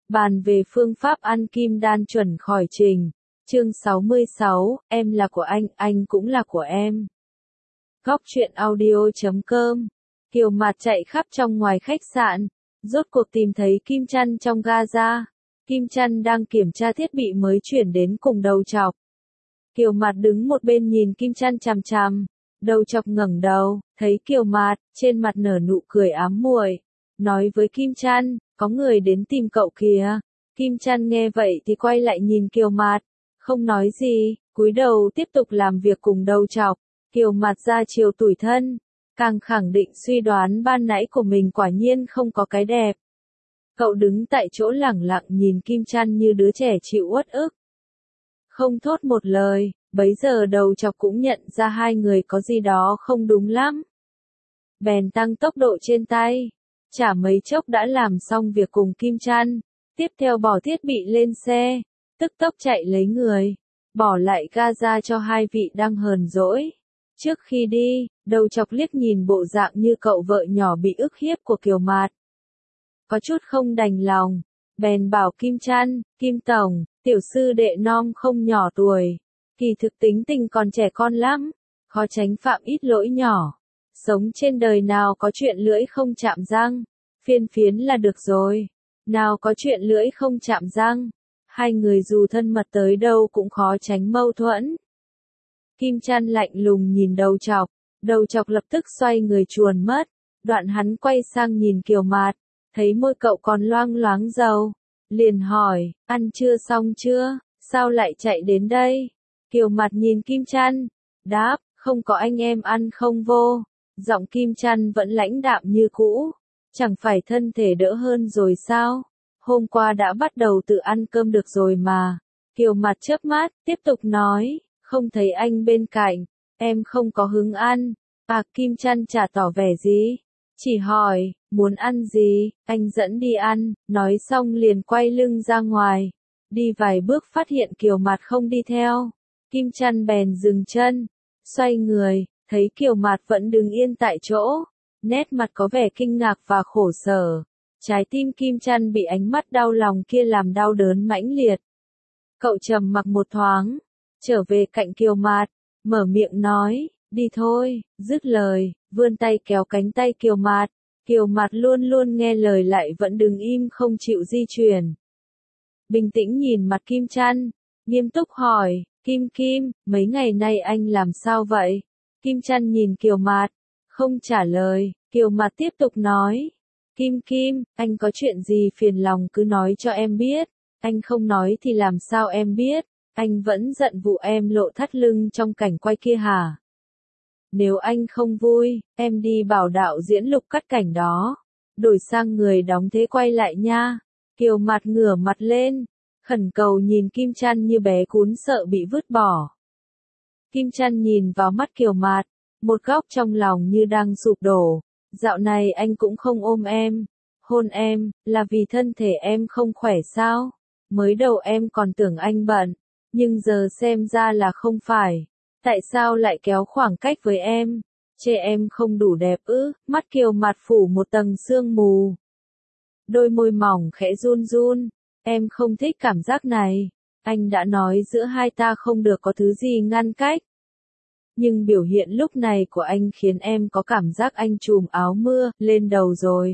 Bàn về phương pháp ăn kim đan chuẩn khỏi trình. Chương 66, em là của anh cũng là của em. Góc truyện audio.com. Kiều Mạt chạy khắp trong ngoài khách sạn, rốt cuộc tìm thấy Kim Chăn trong Gaza. Kim Chăn đang kiểm tra thiết bị mới chuyển đến cùng Đầu Chọc. Kiều Mạt đứng một bên nhìn Kim Chăn chằm chằm. Đầu Chọc ngẩng đầu, thấy Kiều Mạt, trên mặt nở nụ cười ám muội, nói với Kim Chăn, có người đến tìm cậu kìa. Kim Chăn nghe vậy thì quay lại nhìn Kiều Mạt, không nói gì, cúi đầu tiếp tục làm việc cùng Đầu Chọc. Kiều Mạt ra chiều tủi thân, càng khẳng định suy đoán ban nãy của mình quả nhiên không có cái đẹp. Cậu đứng tại chỗ lẳng lặng nhìn Kim Chăn như đứa trẻ chịu uất ức. Không thốt một lời, bấy giờ Đầu Chọc cũng nhận ra hai người có gì đó không đúng lắm. Bèn tăng tốc độ trên tay, chả mấy chốc đã làm xong việc cùng Kim Chăn, tiếp theo bỏ thiết bị lên xe, tức tốc chạy lấy người, bỏ lại Gaza cho hai vị đang hờn dỗi. Trước khi đi, Đầu Chọc liếc nhìn bộ dạng như cậu vợ nhỏ bị ức hiếp của Kiều Mạt. Có chút không đành lòng, bèn bảo Kim Chăn, Kim Tổng, tiểu sư đệ non không nhỏ tuổi, kỳ thực tính tình còn trẻ con lắm, khó tránh phạm ít lỗi nhỏ. Sống trên đời nào có chuyện lưỡi không chạm răng, phiên phiến là được rồi, nào có chuyện lưỡi không chạm răng, hai người dù thân mật tới đâu cũng khó tránh mâu thuẫn. Kim Chăn lạnh lùng nhìn Đầu Chọc lập tức xoay người chuồn mất, đoạn hắn quay sang nhìn Kiều Mạt, thấy môi cậu còn loang loáng dầu, liền hỏi, ăn chưa xong chưa, sao lại chạy đến đây? Kiều Mạt nhìn Kim Chăn, đáp, không có anh em ăn không vô. Giọng Kim Chăn vẫn lãnh đạm như cũ, chẳng phải thân thể đỡ hơn rồi sao? Hôm qua đã bắt đầu tự ăn cơm được rồi mà. Kiều Mạt chớp mắt, tiếp tục nói, không thấy anh bên cạnh, em không có hứng ăn. Kim Chăn chả tỏ vẻ gì, chỉ hỏi, muốn ăn gì, anh dẫn đi ăn, nói xong liền quay lưng ra ngoài. Đi vài bước phát hiện Kiều Mạt không đi theo, Kim Chăn bèn dừng chân, xoay người, thấy Kiều Mạt vẫn đứng yên tại chỗ, nét mặt có vẻ kinh ngạc và khổ sở. Trái tim Kim Chăn bị ánh mắt đau lòng kia làm đau đớn mãnh liệt. Cậu trầm mặc một thoáng, trở về cạnh Kiều Mạt, mở miệng nói, đi thôi, dứt lời, vươn tay kéo cánh tay Kiều Mạt. Kiều Mạt luôn luôn nghe lời lại vẫn đứng im không chịu di chuyển. Bình tĩnh nhìn mặt Kim Chăn, nghiêm túc hỏi, Kim, mấy ngày nay anh làm sao vậy? Kim Chăn nhìn Kiều Mạt, không trả lời, Kiều Mạt tiếp tục nói, Kim, anh có chuyện gì phiền lòng cứ nói cho em biết, anh không nói thì làm sao em biết, anh vẫn giận vụ em lộ thắt lưng trong cảnh quay kia hả? Nếu anh không vui, em đi bảo đạo diễn lục cắt cảnh đó, đổi sang người đóng thế quay lại nha. Kiều Mạt ngửa mặt lên, khẩn cầu nhìn Kim Chăn như bé cún sợ bị vứt bỏ. Kim Chăn nhìn vào mắt Kiều Mạt, một góc trong lòng như đang sụp đổ. Dạo này anh cũng không ôm em, hôn em, là vì thân thể em không khỏe sao? Mới đầu em còn tưởng anh bận, nhưng giờ xem ra là không phải. Tại sao lại kéo khoảng cách với em? Chê em không đủ đẹp ư? Mắt Kiều Mạt phủ một tầng sương mù. Đôi môi mỏng khẽ run run. Em không thích cảm giác này. Anh đã nói giữa hai ta không được có thứ gì ngăn cách. Nhưng biểu hiện lúc này của anh khiến em có cảm giác anh trùm áo mưa lên đầu rồi.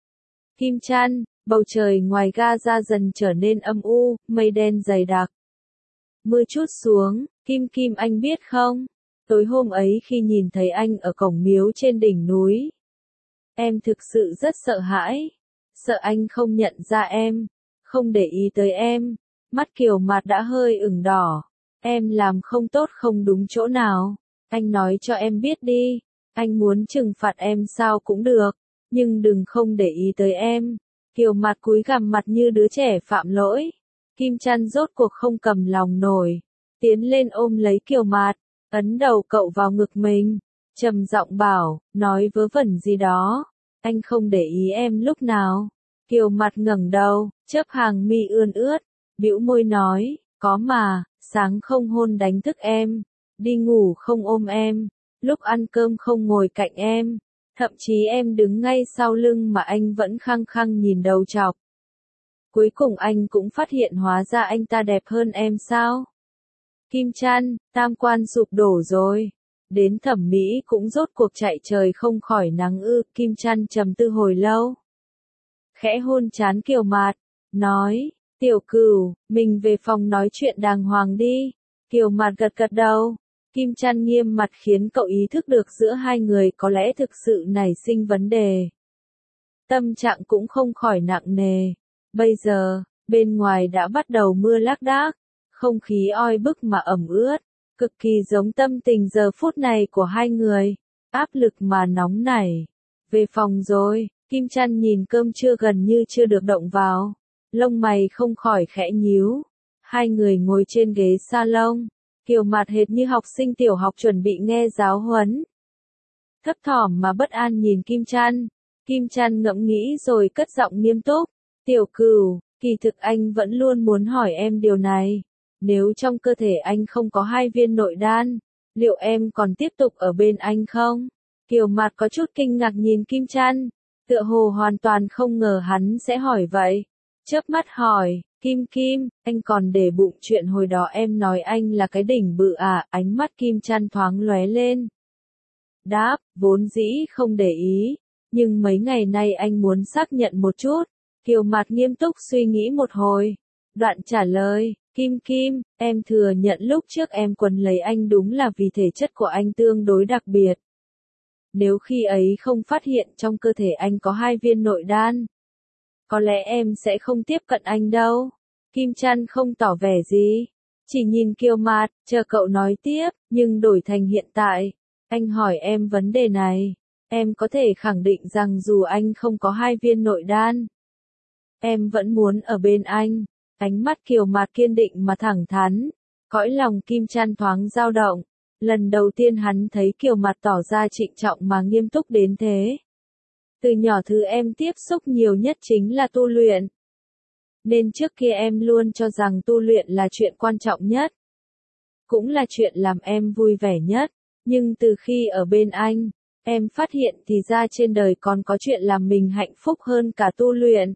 Kim Chăn, bầu trời ngoài Gaza dần trở nên âm u, mây đen dày đặc. Mưa trút xuống, Kim anh biết không? Tối hôm ấy khi nhìn thấy anh ở cổng miếu trên đỉnh núi, em thực sự rất sợ hãi. Sợ anh không nhận ra em, không để ý tới em. Mắt Kiều Mạt đã hơi ửng đỏ. Em làm không tốt không đúng chỗ nào. Anh nói cho em biết đi. Anh muốn trừng phạt em sao cũng được, nhưng đừng không để ý tới em. Kiều Mạt cúi gằm mặt như đứa trẻ phạm lỗi. Kim Chăn rốt cuộc không cầm lòng nổi, tiến lên ôm lấy Kiều Mạt, ấn đầu cậu vào ngực mình, trầm giọng bảo, nói vớ vẩn gì đó, anh không để ý em lúc nào. Kiều Mạt ngẩng đầu, chớp hàng mi ươn ướt, bĩu môi nói, có mà, sáng không hôn đánh thức em, đi ngủ không ôm em, lúc ăn cơm không ngồi cạnh em, thậm chí em đứng ngay sau lưng mà anh vẫn khăng khăng nhìn Đầu Chọc. Cuối cùng anh cũng phát hiện hóa ra anh ta đẹp hơn em sao? Kim Chan, tam quan sụp đổ rồi. Đến thẩm mỹ cũng rốt cuộc chạy trời không khỏi nắng ư, Kim Chan trầm tư hồi lâu. Khẽ hôn trán Kiều Mạt, nói, Tiểu Cửu, mình về phòng nói chuyện đàng hoàng đi. Kiều Mạt gật gật đầu. Kim Chan nghiêm mặt khiến cậu ý thức được giữa hai người có lẽ thực sự nảy sinh vấn đề. Tâm trạng cũng không khỏi nặng nề. Bây giờ, bên ngoài đã bắt đầu mưa lác đác, không khí oi bức mà ẩm ướt, cực kỳ giống tâm tình giờ phút này của hai người, áp lực mà nóng nảy. Về phòng rồi, Kim Chan nhìn cơm trưa gần như chưa được động vào, lông mày không khỏi khẽ nhíu. Hai người ngồi trên ghế salon, Kiều Mạt hệt như học sinh tiểu học chuẩn bị nghe giáo huấn. Thấp thỏm mà bất an nhìn Kim Chan. Kim Chan ngẫm nghĩ rồi cất giọng nghiêm túc. Tiểu Cửu, kỳ thực anh vẫn luôn muốn hỏi em điều này. Nếu trong cơ thể anh không có 2 viên nội đan, liệu em còn tiếp tục ở bên anh không? Kiều Mạt có chút kinh ngạc nhìn Kim Chan, tựa hồ hoàn toàn không ngờ hắn sẽ hỏi vậy. Chớp mắt hỏi, Kim, anh còn để bụng chuyện hồi đó em nói anh là cái đỉnh bự à? Ánh mắt Kim Chan thoáng lóe lên. Đáp, vốn dĩ không để ý, nhưng mấy ngày nay anh muốn xác nhận một chút. Kiều Mạt nghiêm túc suy nghĩ một hồi, đoạn trả lời, Kim, em thừa nhận lúc trước em quấn lấy anh đúng là vì thể chất của anh tương đối đặc biệt. Nếu khi ấy không phát hiện trong cơ thể anh có 2 viên nội đan, có lẽ em sẽ không tiếp cận anh đâu. Kim Chan không tỏ vẻ gì, chỉ nhìn Kiều Mạt, chờ cậu nói tiếp, nhưng đổi thành hiện tại. Anh hỏi em vấn đề này, em có thể khẳng định rằng dù anh không có 2 viên nội đan, em vẫn muốn ở bên anh. Ánh mắt Kiều Mạt kiên định mà thẳng thắn, cõi lòng Kim Chan thoáng dao động. Lần đầu tiên hắn thấy Kiều Mạt tỏ ra trịnh trọng mà nghiêm túc đến thế. Từ nhỏ thứ em tiếp xúc nhiều nhất chính là tu luyện. Nên trước kia em luôn cho rằng tu luyện là chuyện quan trọng nhất. Cũng là chuyện làm em vui vẻ nhất. Nhưng từ khi ở bên anh, em phát hiện thì ra trên đời còn có chuyện làm mình hạnh phúc hơn cả tu luyện.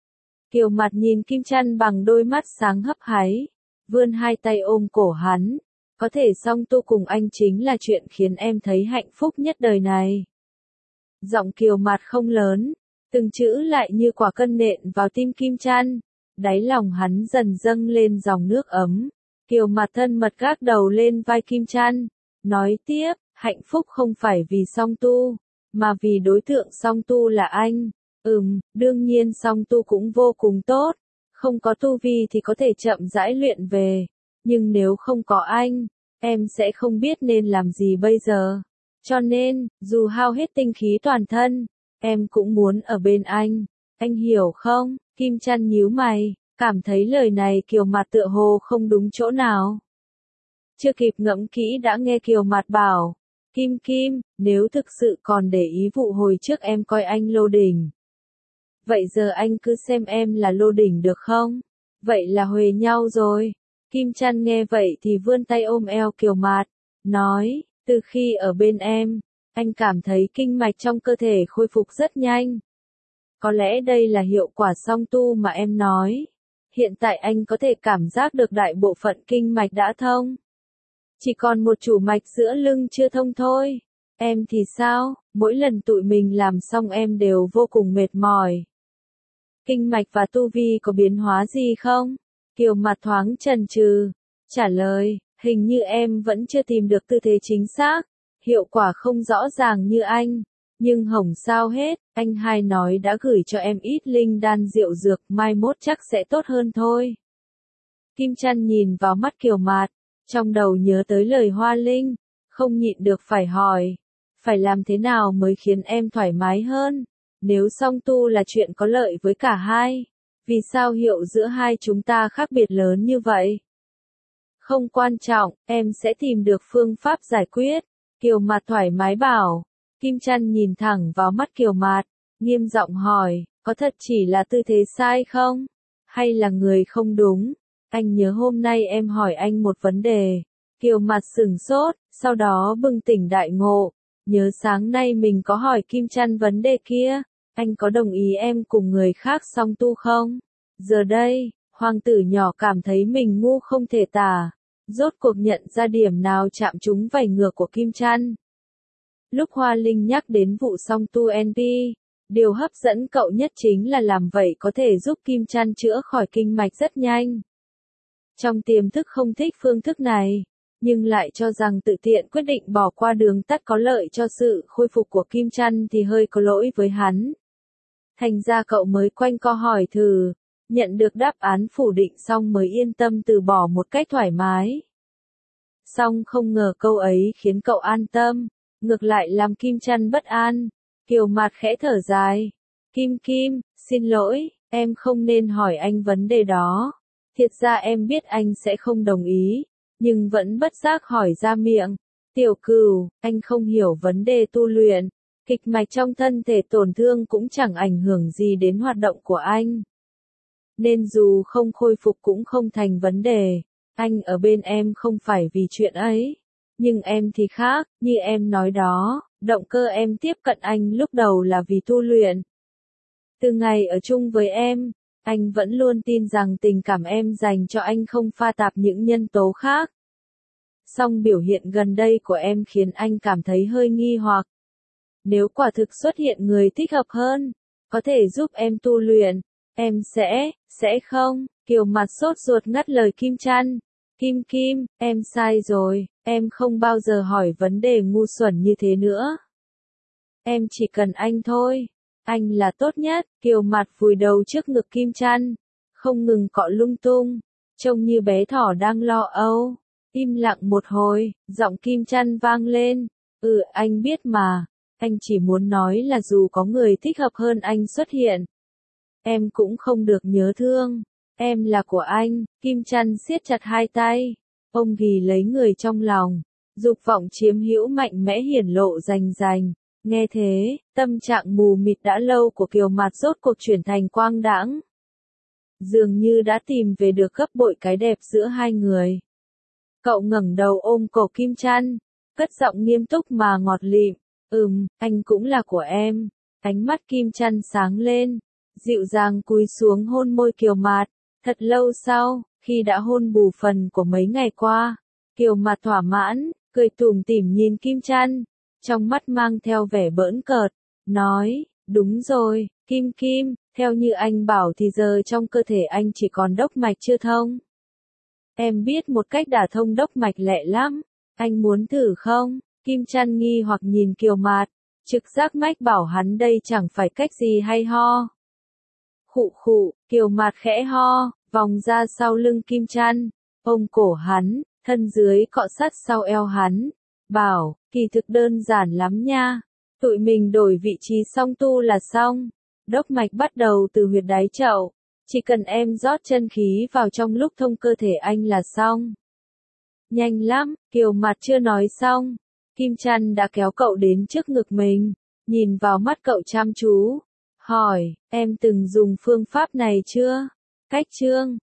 Kiều Mạt nhìn Kim Chan bằng đôi mắt sáng hấp háy, vươn hai tay ôm cổ hắn. Có thể song tu cùng anh chính là chuyện khiến em thấy hạnh phúc nhất đời này. Giọng Kiều Mạt không lớn, từng chữ lại như quả cân nện vào tim Kim Chan. Đáy lòng hắn dần dâng lên dòng nước ấm. Kiều Mạt thân mật gác đầu lên vai Kim Chan, nói tiếp, hạnh phúc không phải vì song tu, mà vì đối tượng song tu là anh. Đương nhiên song tu cũng vô cùng tốt, không có tu vi thì có thể chậm rãi luyện về, nhưng nếu không có anh, em sẽ không biết nên làm gì bây giờ. Cho nên, dù hao hết tinh khí toàn thân, em cũng muốn ở bên anh hiểu không? Kim Chan nhíu mày, cảm thấy lời này Kiều Mạt tựa hồ không đúng chỗ nào. Chưa kịp ngẫm kỹ đã nghe Kiều Mạt bảo, Kim, nếu thực sự còn để ý vụ hồi trước em coi anh lô đỉnh. Vậy giờ anh cứ xem em là lô đỉnh được không? Vậy là huề nhau rồi. Kim Chan nghe vậy thì vươn tay ôm eo Kiều Mạt, nói, từ khi ở bên em, anh cảm thấy kinh mạch trong cơ thể khôi phục rất nhanh. Có lẽ đây là hiệu quả song tu mà em nói. Hiện tại anh có thể cảm giác được đại bộ phận kinh mạch đã thông. Chỉ còn một chủ mạch giữa lưng chưa thông thôi. Em thì sao? Mỗi lần tụi mình làm xong em đều vô cùng mệt mỏi. Kinh mạch và tu vi có biến hóa gì không? Kiều Mạt thoáng chần chừ, trả lời, hình như em vẫn chưa tìm được tư thế chính xác, hiệu quả không rõ ràng như anh. Nhưng hổng sao hết, anh hai nói đã gửi cho em ít linh đan diệu dược, mai mốt chắc sẽ tốt hơn thôi. Kim Chan nhìn vào mắt Kiều Mạt, trong đầu nhớ tới lời Hoa Linh, không nhịn được phải hỏi, phải làm thế nào mới khiến em thoải mái hơn? Nếu song tu là chuyện có lợi với cả hai, vì sao hiệu giữa hai chúng ta khác biệt lớn như vậy? Không quan trọng, em sẽ tìm được phương pháp giải quyết. Kiều Mạt thoải mái bảo. Kim Chan nhìn thẳng vào mắt Kiều Mạt, nghiêm giọng hỏi, có thật chỉ là tư thế sai không? Hay là người không đúng? Anh nhớ hôm nay em hỏi anh một vấn đề. Kiều Mạt sửng sốt, sau đó bừng tỉnh đại ngộ. Nhớ sáng nay mình có hỏi Kim Chan vấn đề kia, anh có đồng ý em cùng người khác song tu không? Giờ đây, hoàng tử nhỏ cảm thấy mình ngu không thể tả, rốt cuộc nhận ra điểm nào chạm trúng vảy ngược của Kim Chăn. Lúc Hoa Linh nhắc đến vụ song tu NP, điều hấp dẫn cậu nhất chính là làm vậy có thể giúp Kim Chăn chữa khỏi kinh mạch rất nhanh. Trong tiềm thức không thích phương thức này, nhưng lại cho rằng tự tiện quyết định bỏ qua đường tắt có lợi cho sự khôi phục của Kim Chăn thì hơi có lỗi với hắn. Thành ra cậu mới quanh co hỏi thử, nhận được đáp án phủ định xong mới yên tâm từ bỏ một cách thoải mái. Song không ngờ câu ấy khiến cậu an tâm, ngược lại làm Kim Chăn bất an. Kiều Mạt khẽ thở dài. Kim Kim, xin lỗi, em không nên hỏi anh vấn đề đó. Thiệt ra em biết anh sẽ không đồng ý, nhưng vẫn bất giác hỏi ra miệng. Tiểu Cửu, anh không hiểu vấn đề tu luyện. Kịch mạch trong thân thể tổn thương cũng chẳng ảnh hưởng gì đến hoạt động của anh. Nên dù không khôi phục cũng không thành vấn đề. Anh ở bên em không phải vì chuyện ấy. Nhưng em thì khác, như em nói đó, động cơ em tiếp cận anh lúc đầu là vì tu luyện. Từ ngày ở chung với em, anh vẫn luôn tin rằng tình cảm em dành cho anh không pha tạp những nhân tố khác. Song biểu hiện gần đây của em khiến anh cảm thấy hơi nghi hoặc. Nếu quả thực xuất hiện người thích hợp hơn, có thể giúp em tu luyện, em sẽ không. Kiều Mạt sốt ruột ngắt lời Kim Chăn. Kim Kim, em sai rồi, em không bao giờ hỏi vấn đề ngu xuẩn như thế nữa. Em chỉ cần anh thôi, anh là tốt nhất. Kiều Mạt vùi đầu trước ngực Kim Chăn, không ngừng cọ lung tung, trông như bé thỏ đang lo âu. Im lặng một hồi, giọng Kim Chăn vang lên. Anh biết mà, anh chỉ muốn nói là dù có người thích hợp hơn anh xuất hiện, em cũng không được nhớ thương. Em là của anh. Kim Chăn siết chặt hai tay, ông ghì lấy người trong lòng, dục vọng chiếm hữu mạnh mẽ hiển lộ rành rành. Nghe thế, tâm trạng mù mịt đã lâu của Kiều Mạt rốt cuộc chuyển thành quang đãng. Dường như đã tìm về được gấp bội cái đẹp giữa hai người. Cậu ngẩng đầu ôm cổ Kim Chăn, cất giọng nghiêm túc mà ngọt lịm. Anh cũng là của em. Ánh mắt Kim Chăn sáng lên, dịu dàng cúi xuống hôn môi Kiều Mạt. Thật lâu sau, khi đã hôn bù phần của mấy ngày qua, Kiều Mạt thỏa mãn, cười tủm tỉm nhìn Kim Chăn, trong mắt mang theo vẻ bỡn cợt, nói, đúng rồi, Kim Kim, theo như anh bảo thì giờ trong cơ thể anh chỉ còn đốc mạch chưa thông. Em biết một cách đả thông đốc mạch lẹ lắm, anh muốn thử không? Kim Chăn nghi hoặc nhìn Kiều Mạt, trực giác mách bảo hắn đây chẳng phải cách gì hay ho. Khụ khụ, Kiều Mạt khẽ ho, vòng ra sau lưng Kim Chăn, ôm cổ hắn, thân dưới cọ sát sau eo hắn, bảo, kỳ thực đơn giản lắm nha, tụi mình đổi vị trí song tu là xong, đốc mạch bắt đầu từ huyệt đáy chậu, chỉ cần em rót chân khí vào trong lúc thông cơ thể anh là xong. Nhanh lắm, Kiều Mạt chưa nói xong, Kim Chăn đã kéo cậu đến trước ngực mình, nhìn vào mắt cậu chăm chú, hỏi, em từng dùng phương pháp này chưa? Cách chương